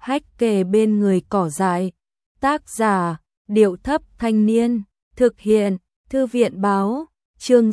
hách kề bên người cỏ dại. Tác giả, Điệu Thấp Thanh Niên. Thực hiện, Thư viện Báo. Chương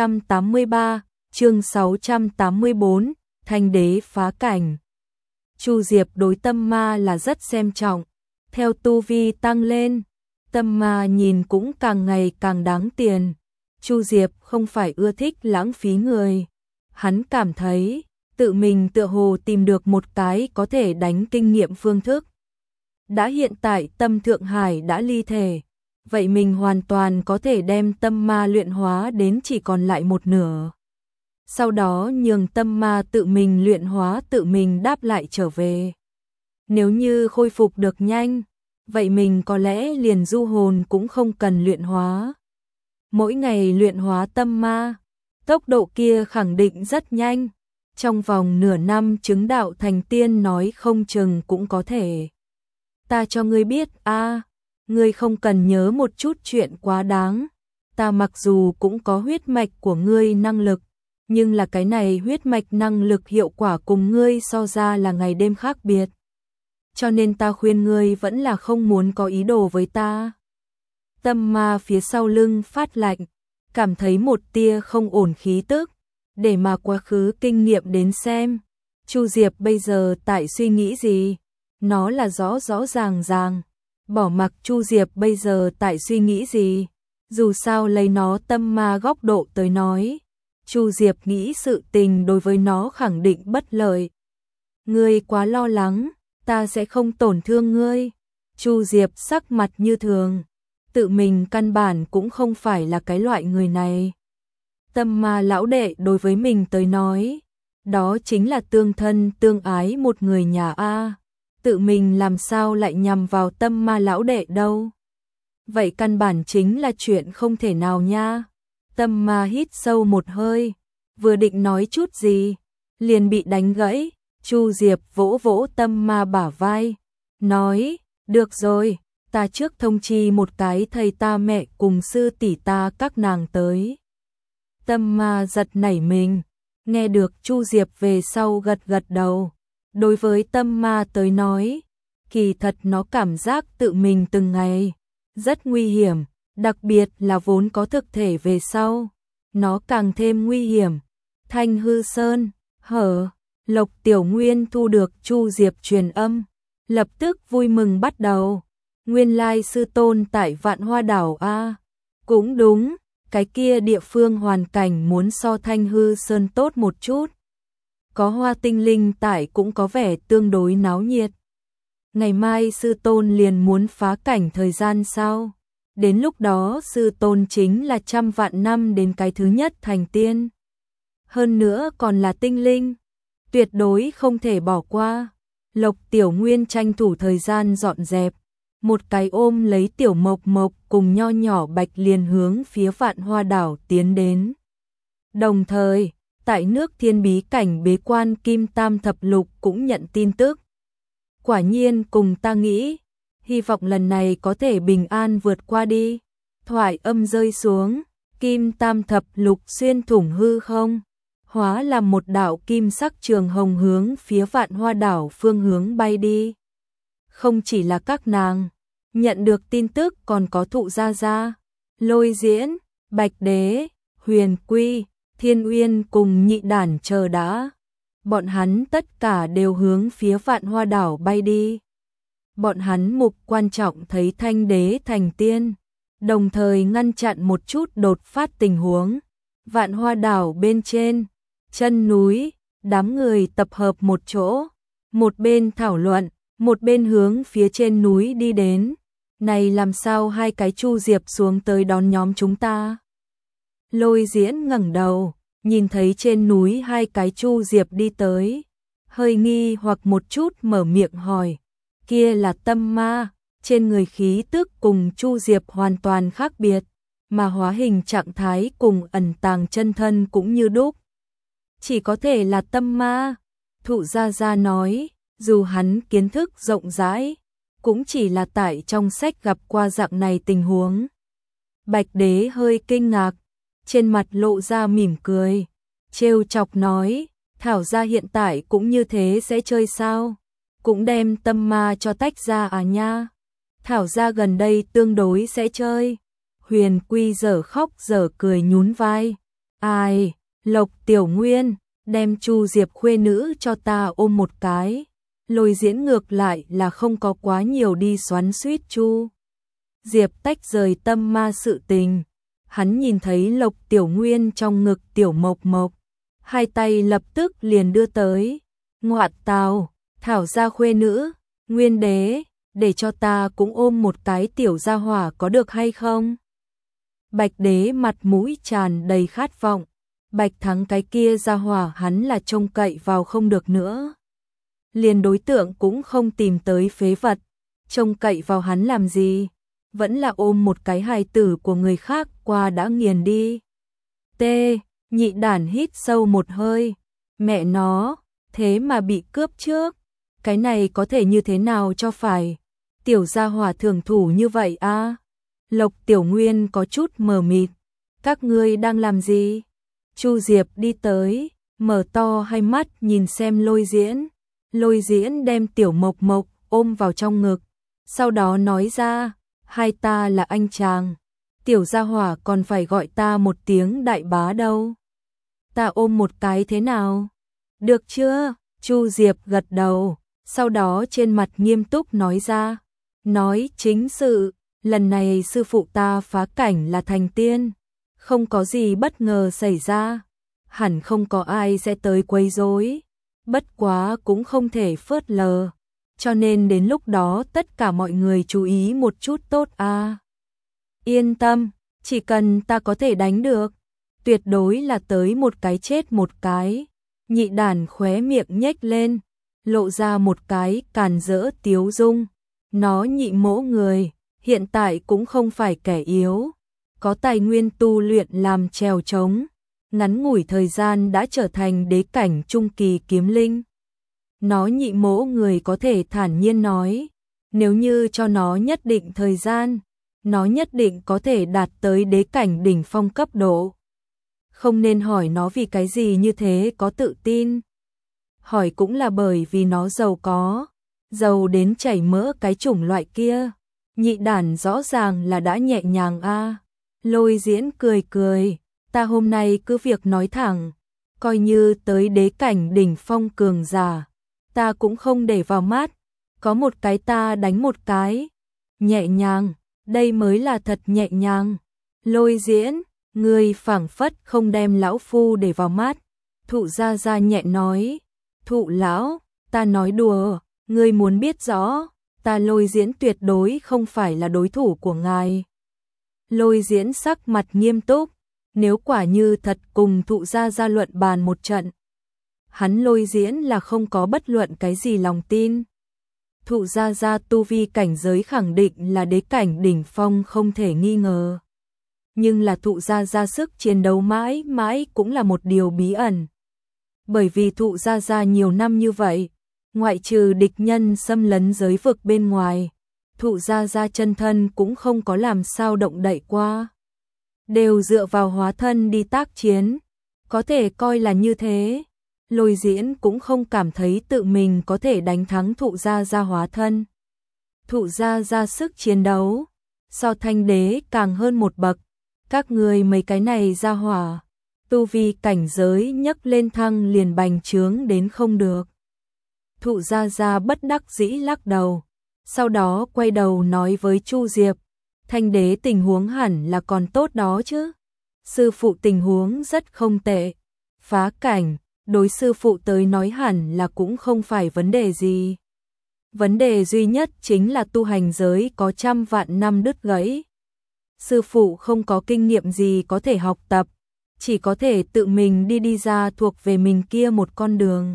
683, chương 684, Thanh Đế phá cảnh. Chu Diệp đối tâm ma là rất xem trọng. Theo tu vi tăng lên, tâm ma nhìn cũng càng ngày càng đáng tiền. Chu Diệp không phải ưa thích lãng phí người. Hắn cảm thấy, tự mình tựa hồ tìm được một cái có thể đánh kinh nghiệm phương thức. Đã hiện tại tâm Thượng Hải đã ly thể, vậy mình hoàn toàn có thể đem tâm ma luyện hóa đến chỉ còn lại một nửa. Sau đó nhường tâm ma tự mình luyện hóa, tự mình đáp lại trở về. Nếu như khôi phục được nhanh, vậy mình có lẽ liền du hồn cũng không cần luyện hóa. Mỗi ngày luyện hóa tâm ma, tốc độ kia khẳng định rất nhanh. Trong vòng nửa năm chứng đạo thành tiên nói không chừng cũng có thể. Ta cho ngươi biết ngươi không cần nhớ một chút chuyện quá đáng. Ta mặc dù cũng có huyết mạch của ngươi năng lực, nhưng là cái này huyết mạch năng lực hiệu quả cùng ngươi so ra là ngày đêm khác biệt. Cho nên ta khuyên ngươi vẫn là không muốn có ý đồ với ta. Tâm ma phía sau lưng phát lạnh, cảm thấy một tia không ổn khí tức, để mà quá khứ kinh nghiệm đến xem. Chu Diệp bây giờ tại suy nghĩ gì? Nó là rõ rõ ràng ràng. Bỏ mặc Chu Diệp bây giờ tại suy nghĩ gì? Dù sao lấy nó tâm ma góc độ tới nói, Chu Diệp nghĩ sự tình đối với nó khẳng định bất lợi. Ngươi quá lo lắng, ta sẽ không tổn thương ngươi. Chu Diệp sắc mặt như thường, tự mình căn bản cũng không phải là cái loại người này. Tâm ma lão đệ đối với mình tới nói, đó chính là tương thân tương ái một người nhà a. Tự mình làm sao lại nhằm vào tâm ma lão đệ đâu? Vậy căn bản chính là chuyện không thể nào nha. Tâm ma hít sâu một hơi, vừa định nói chút gì, liền bị đánh gãy. Chu Diệp vỗ vỗ tâm ma bả vai, nói, được rồi, ta trước thông chi một cái thầy ta mẹ cùng sư tỷ ta các nàng tới. Tâm ma giật nảy mình, nghe được Chu Diệp về sau gật gật đầu. Đối với tâm ma tới nói, kỳ thật nó cảm giác tự mình từng ngày rất nguy hiểm, đặc biệt là vốn có thực thể về sau, nó càng thêm nguy hiểm. Thanh Hư Sơn, Lộc Tiểu Nguyên thu được Chu Diệp truyền âm, lập tức vui mừng bắt đầu. Nguyên lai sư tôn tại Vạn Hoa Đảo a. Cũng đúng, cái kia địa phương hoàn cảnh muốn so Thanh Hư Sơn tốt một chút. Có hoa tinh linh tại cũng có vẻ tương đối náo nhiệt. Ngày mai sư tôn liền muốn phá cảnh thời gian sao? Đến lúc đó sư tôn chính là 100 vạn năm đến cái thứ nhất thành tiên. Hơn nữa còn là tinh linh, tuyệt đối không thể bỏ qua. Lộc Tiểu Nguyên tranh thủ thời gian dọn dẹp, một cái ôm lấy Tiểu Mộc Mộc cùng nho nhỏ Bạch liền hướng phía Vạn Hoa Đảo tiến đến. Đồng thời, tại nước Thiên Bí cảnh bế quan Kim Tam Thập Lục cũng nhận tin tức. Quả nhiên cùng ta nghĩ, hy vọng lần này có thể bình an vượt qua đi. Thoại âm rơi xuống, Kim Tam Thập Lục xuyên thủng hư không, hóa làm một đạo kim sắc trường hồng hướng phía Vạn Hoa Đảo phương hướng bay đi. Không chỉ là các nàng, nhận được tin tức còn có Thụ Gia Gia, Lôi Diễn, Bạch Đế, Huyền Quy, Thiên Uyên cùng Nhị Đản chờ đã. Bọn hắn tất cả đều hướng phía Vạn Hoa Đảo bay đi. Bọn hắn mục quan trọng thấy Thanh Đế thành tiên, đồng thời ngăn chặn một chút đột phát tình huống. Vạn Hoa Đảo bên trên, chân núi, đám người tập hợp một chỗ, một bên thảo luận, một bên hướng phía trên núi đi đến. Này làm sao hai cái Chu Diệp xuống tới đón nhóm chúng ta? Lôi Diễn ngẩng đầu, nhìn thấy trên núi hai cái Chu Diệp đi tới, hơi nghi hoặc một chút mở miệng hỏi, kia là tâm ma, trên người khí tức cùng Chu Diệp hoàn toàn khác biệt, mà hóa hình trạng thái cùng ẩn tàng chân thân cũng như đúc. Chỉ có thể là tâm ma. Thụ Gia Gia nói, dù hắn kiến thức rộng rãi, cũng chỉ là tại trong sách gặp qua dạng này tình huống. Bạch Đế hơi kinh ngạc, trên mặt lộ ra mỉm cười, trêu chọc nói, Thảo gia hiện tại cũng như thế sẽ chơi sao? cũng đem tâm ma cho tách ra à nha. Thảo ra gần đây tương đối sẽ chơi. Huyền Quy dở khóc dở cười nhún vai. Ai, Lộc Tiểu Nguyên, đem Chu Diệp khuê nữ cho ta ôm một cái. Lôi Diễn ngược lại là không có quá nhiều đi xoắn xuýt Chu Diệp tách rời tâm ma sự tình. Hắn nhìn thấy Lộc Tiểu Nguyên trong ngực Tiểu Mộc Mộc, hai tay lập tức liền đưa tới. Ngoạn tào, Thảo gia khuê nữ, Nguyên đế, để cho ta cũng ôm một cái tiểu gia hỏa có được hay không? Bạch đế mặt mũi tràn đầy khát vọng. Bạch Thắng cái kia gia hỏa hắn là trông cậy vào không được nữa. Liền đối tượng cũng không tìm tới phế vật, trông cậy vào hắn làm gì? Vẫn là ôm một cái hài tử của người khác qua đã nghiền đi. T. Nhị đản hít sâu một hơi. Mẹ nó, thế mà bị cướp trước. Cái này có thể như thế nào cho phải? Tiểu gia hỏa thường thủ như vậy à? Lộc Tiểu Nguyên có chút mờ mịt. Các ngươi đang làm gì? Chu Diệp đi tới, mở to hai mắt nhìn xem Lôi Diễn. Lôi Diễn đem Tiểu Mộc Mộc ôm vào trong ngực. Sau đó nói ra, hai ta là anh chàng. Tiểu gia hỏa còn phải gọi ta một tiếng đại bá đâu. Ta ôm một cái thế nào? Được chưa? Chu Diệp gật đầu, sau đó trên mặt nghiêm túc nói ra. Nói chính sự, lần này sư phụ ta phá cảnh là thành tiên. Không có gì bất ngờ xảy ra. Hẳn không có ai sẽ tới quấy rối. Bất quá cũng không thể phớt lờ. Cho nên đến lúc đó tất cả mọi người chú ý một chút tốt à. Yên tâm, chỉ cần ta có thể đánh được, tuyệt đối là tới một cái chết một cái. Nhị đản khóe miệng nhếch lên, lộ ra một cái càn rỡ tiếu dung. Nó nhị mỗ người, hiện tại cũng không phải kẻ yếu. Có tài nguyên tu luyện làm trèo trống. Ngắn ngủi thời gian đã trở thành đế cảnh trung kỳ kiếm linh. Nó nhị mỗ người có thể thản nhiên nói, nếu như cho nó nhất định thời gian, nó nhất định có thể đạt tới đế cảnh đỉnh phong cấp độ. Không nên hỏi nó vì cái gì như thế có tự tin. Hỏi cũng là bởi vì nó giàu có, giàu đến chảy mỡ cái chủng loại kia. Nhị đản rõ ràng là đã nhẹ nhàng a. Lôi Diễn cười cười, ta hôm nay cứ việc nói thẳng, coi như tới đế cảnh đỉnh phong cường giả, ta cũng không để vào mắt, có một cái ta đánh một cái. Nhẹ nhàng, đây mới là thật nhẹ nhàng. Lôi Diễn, ngươi phảng phất không đem lão phu để vào mắt. Thụ gia gia nhẹ nói, Thụ lão, ta nói đùa, ngươi muốn biết rõ, ta Lôi Diễn tuyệt đối không phải là đối thủ của ngài. Lôi Diễn sắc mặt nghiêm túc, nếu quả như thật cùng Thụ gia gia luận bàn một trận, hắn Lôi Diễn là không có bất luận cái gì lòng tin. Thụ gia gia tu vi cảnh giới khẳng định là đế cảnh đỉnh phong không thể nghi ngờ. Nhưng là Thụ gia gia sức chiến đấu mãi mãi cũng là một điều bí ẩn. Bởi vì Thụ gia gia nhiều năm như vậy, ngoại trừ địch nhân xâm lấn giới vực bên ngoài, Thụ gia gia chân thân cũng không có làm sao động đậy qua. Đều dựa vào hóa thân đi tác chiến, có thể coi là như thế. Lôi Diễn cũng không cảm thấy tự mình có thể đánh thắng Thụ gia gia hóa thân. Thụ gia gia sức chiến đấu so Thanh đế càng hơn một bậc. Các người mấy cái này gia hỏa, tu vi cảnh giới nhấc lên thăng liền bành trướng đến không được. Thụ gia gia bất đắc dĩ lắc đầu, sau đó quay đầu nói với Chu Diệp, Thanh đế tình huống hẳn là còn tốt đó chứ. Sư phụ tình huống rất không tệ, phá cảnh, đối sư phụ tới nói hẳn là cũng không phải vấn đề gì. Vấn đề duy nhất chính là tu hành giới có trăm vạn năm đứt gãy. Sư phụ không có kinh nghiệm gì có thể học tập, chỉ có thể tự mình đi ra thuộc về mình kia một con đường.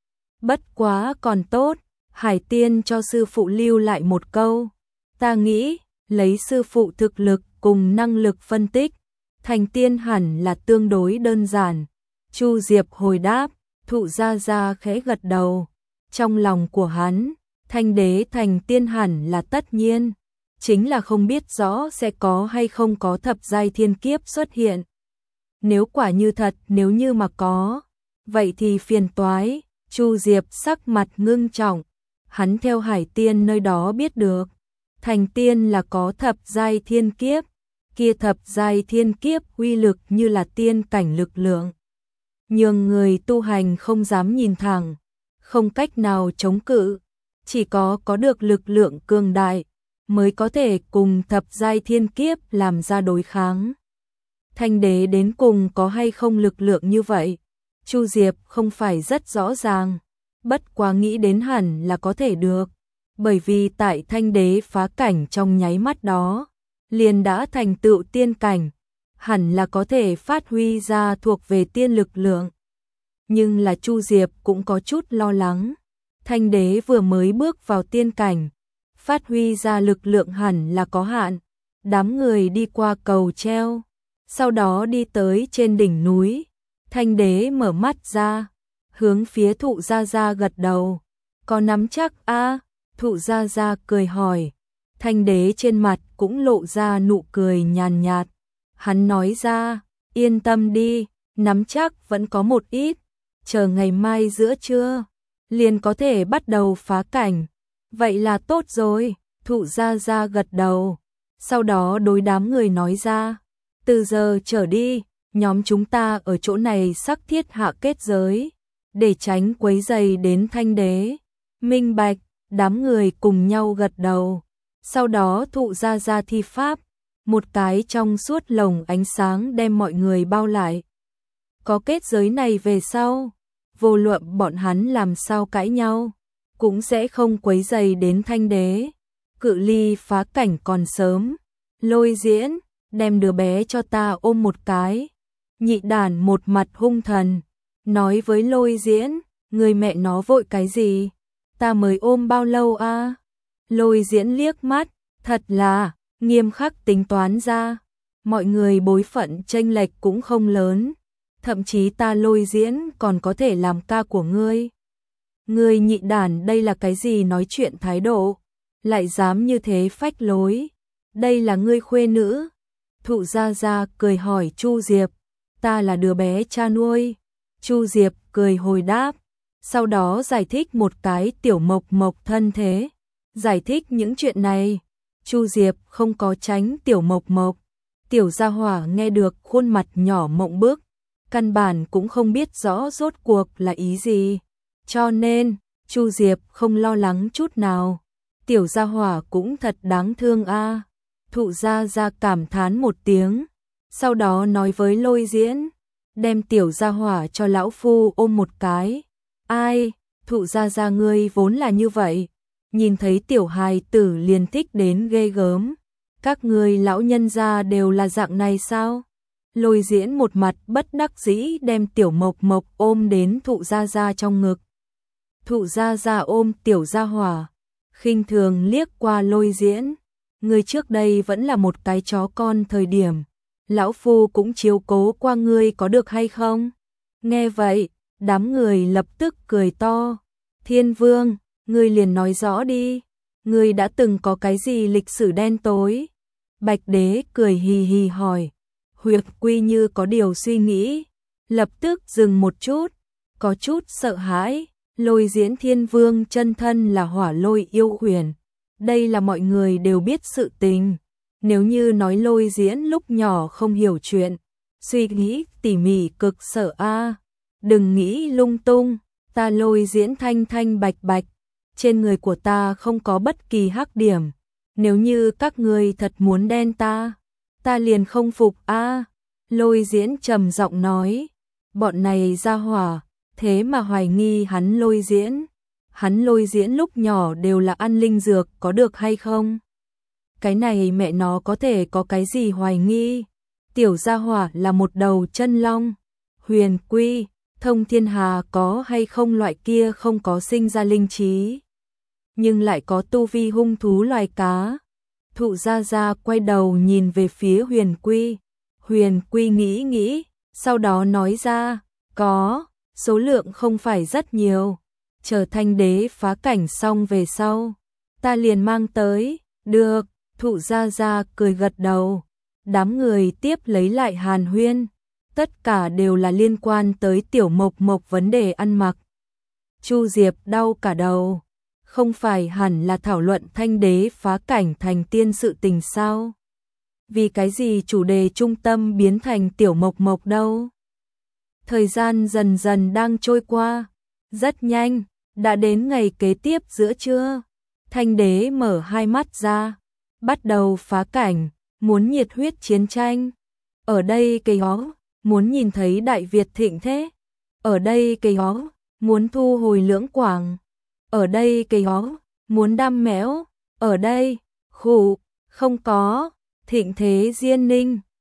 Bất quá còn tốt, Hải Tiên cho sư phụ lưu lại một câu, ta nghĩ, lấy sư phụ thực lực cùng năng lực phân tích, thành tiên hẳn là tương đối đơn giản. Chu Diệp hồi đáp, Thụ gia gia khẽ gật đầu, trong lòng của hắn, Thanh đế thành tiên hẳn là tất nhiên, chính là không biết rõ sẽ có hay không có thập giai thiên kiếp xuất hiện. Nếu quả như thật, nếu như mà có, vậy thì phiền toái. Chu Diệp sắc mặt ngưng trọng, hắn theo Hải Tiên nơi đó biết được, thành tiên là có thập giai thiên kiếp, kia thập giai thiên kiếp uy lực như là tiên cảnh lực lượng, nhưng người tu hành không dám nhìn thẳng, không cách nào chống cự, chỉ có được lực lượng cường đại mới có thể cùng thập giai thiên kiếp làm ra đối kháng. Thanh đế đến cùng có hay không lực lượng như vậy, Chu Diệp không phải rất rõ ràng, bất quá nghĩ đến hẳn là có thể được, bởi vì tại Thanh đế phá cảnh trong nháy mắt đó, liền đã thành tựu tiên cảnh, hẳn là có thể phát huy ra thuộc về tiên lực lượng. Nhưng là Chu Diệp cũng có chút lo lắng, Thanh đế vừa mới bước vào tiên cảnh, phát huy ra lực lượng hẳn là có hạn. Đám người đi qua cầu treo, sau đó đi tới trên đỉnh núi, Thanh đế mở mắt ra, hướng phía Thụ Gia Gia gật đầu. Có nắm chắc a? Thụ Gia Gia cười hỏi. Thanh đế trên mặt cũng lộ ra nụ cười nhàn nhạt. Hắn nói ra, yên tâm đi, nắm chắc vẫn có một ít, chờ ngày mai giữa trưa, liền có thể bắt đầu phá cảnh. Vậy là tốt rồi, Thụ Gia Gia gật đầu, sau đó đối đám người nói ra, từ giờ trở đi, nhóm chúng ta ở chỗ này xác thiết hạ kết giới, để tránh quấy rầy đến Thanh đế. Minh bạch, đám người cùng nhau gật đầu, sau đó Thụ Gia Gia thi pháp, một cái trong suốt lồng ánh sáng đem mọi người bao lại. Có kết giới này về sau, vô luận bọn hắn làm sao cãi nhau, cũng sẽ không quấy rầy đến Thanh đế. Cự ly phá cảnh còn sớm, Lôi Diễn, đem đứa bé cho ta ôm một cái. Nhị đản một mặt hung thần, nói với Lôi Diễn, người mẹ nó vội cái gì, ta mới ôm bao lâu a? Lôi Diễn liếc mắt, thật là, nghiêm khắc tính toán ra, mọi người bối phận chênh lệch cũng không lớn, thậm chí ta Lôi Diễn còn có thể làm ca của ngươi. Ngươi nhị đản đây là cái gì nói chuyện thái độ, lại dám như thế phách lối, đây là ngươi khuê nữ. Thụ Gia Gia cười hỏi Chu Diệp, ta là đứa bé cha nuôi. Chu Diệp cười hồi đáp, sau đó giải thích một cái tiểu mộc mộc thân thế. Giải thích những chuyện này, Chu Diệp không có tránh tiểu mộc mộc. Tiểu gia hỏa nghe được khuôn mặt nhỏ mộng bức, căn bản cũng không biết rõ rốt cuộc là ý gì. Cho nên, Chu Diệp không lo lắng chút nào. Tiểu gia hỏa cũng thật đáng thương a. Thụ Gia Gia cảm thán một tiếng, sau đó nói với Lôi Diễn, đem tiểu gia hỏa cho lão phu ôm một cái. Ai, Thụ Gia Gia ngươi vốn là như vậy, nhìn thấy tiểu hài tử liền thích đến ghê gớm. Các ngươi lão nhân gia đều là dạng này sao? Lôi Diễn một mặt bất đắc dĩ đem tiểu mộc mộc ôm đến Thụ Gia Gia trong ngực. Thụ Gia Gia ôm tiểu gia hỏa, khinh thường liếc qua Lôi Diễn. Ngươi trước đây vẫn là một cái chó con thời điểm, lão phu cũng chiếu cố qua ngươi có được hay không? Nghe vậy, đám người lập tức cười to. Thiên Vương, ngươi liền nói rõ đi, ngươi đã từng có cái gì lịch sử đen tối? Bạch Đế cười hì hì hỏi. Huyệt Quy như có điều suy nghĩ, lập tức dừng một chút, có chút sợ hãi. Lôi Diễn Thiên Vương chân thân là Hỏa Lôi yêu huyền, đây là mọi người đều biết sự tình. Nếu như nói Lôi Diễn lúc nhỏ không hiểu chuyện, suy nghĩ tỉ mỉ cực sợ a. Đừng nghĩ lung tung, ta Lôi Diễn thanh thanh bạch bạch, trên người của ta không có bất kỳ hắc điểm. Nếu như các ngươi thật muốn đen ta liền không phục a. Lôi Diễn trầm giọng nói, bọn này ra hỏa, thế mà hoài nghi hắn Lôi Diễn. Hắn Lôi Diễn lúc nhỏ đều là ăn linh dược có được hay không? Cái này mẹ nó có thể có cái gì hoài nghi? Tiểu gia hỏa là một đầu chân long. Huyền Quy, thông thiên hà có hay không loại kia không có sinh ra linh trí, nhưng lại có tu vi hung thú loài cá. Thụ Gia Gia quay đầu nhìn về phía Huyền Quy. Huyền Quy nghĩ nghĩ, sau đó nói ra, có, số lượng không phải rất nhiều. Chờ Thanh đế phá cảnh xong về sau, ta liền mang tới. Được, Thụ Gia Gia cười gật đầu. Đám người tiếp lấy lại hàn huyên, tất cả đều là liên quan tới tiểu mộc mộc vấn đề ăn mặc. Chu Diệp đau cả đầu, không phải hẳn là thảo luận Thanh đế phá cảnh thành tiên sự tình sao? Vì cái gì chủ đề trung tâm biến thành Tiểu Mộc Mộc đâu? Thời gian dần dần đang trôi qua, rất nhanh, đã đến ngày kế tiếp giữa trưa. Thanh đế mở hai mắt ra, bắt đầu phá cảnh, muốn nhiệt huyết chiến tranh. Ở đây cây hó, muốn nhìn thấy Đại Việt thịnh thế. Ở đây cây hó, muốn thu hồi Lưỡng Quảng. Ở đây cây hó, muốn đam mẽo. Ở đây, khụ, không có, thịnh thế Diên Ninh.